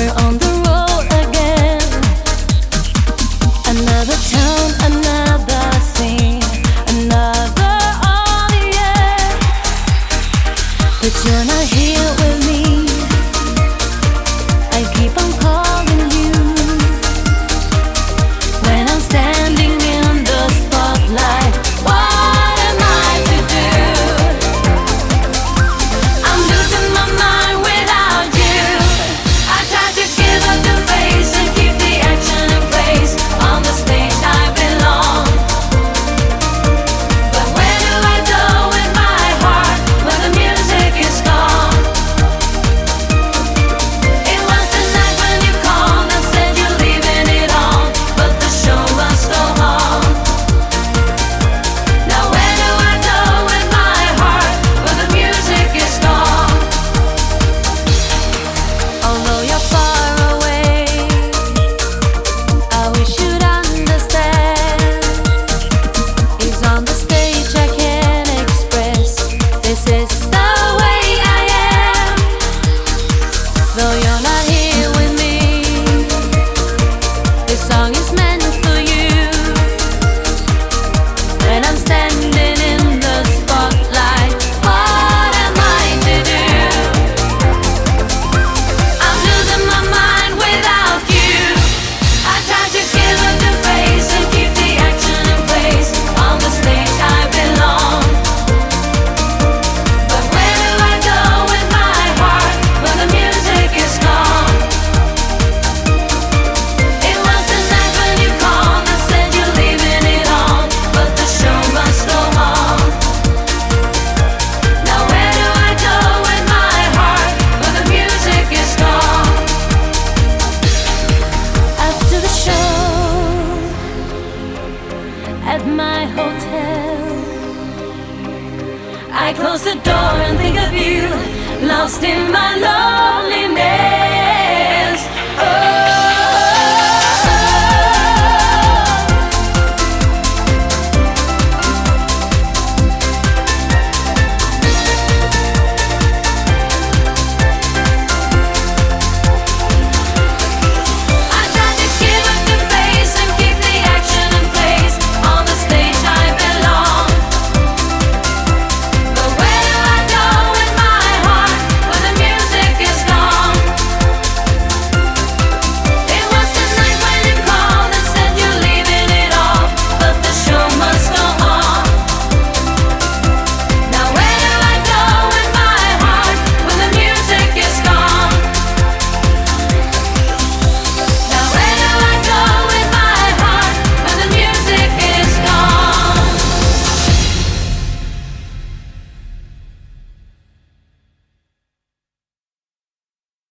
We're on the road again. Another town, another scene, another audience. But you're not here with me. I keep on calling you when I'm standing in the spotlight. What am I to do? I'm losing my mind without you. I try to give up the face and keep the action in place. On the stage I belong. But where do I go with my heart when the music is gone? It was the night when you called and said you're leaving it on, but the show must go on. Now where do I go with my heart when the music is gone? Although you're far away, I wish you'd understand. It's on the stage I can express. This is the way I am. Though you're not here with me, this song is meant for you. When I'm standing in the spotlight, what am I to do? I'm losing my mind without you. I try to give up the face and keep the action in place. On the stage I belong. But where do I go with my heart when the music is gone? It was the night when you called and said you're leaving it on, but the show must go on. Now where do I go with my heart when the music is gone? After the show at my hotel, I close the door and think of you, lost in my loneliness.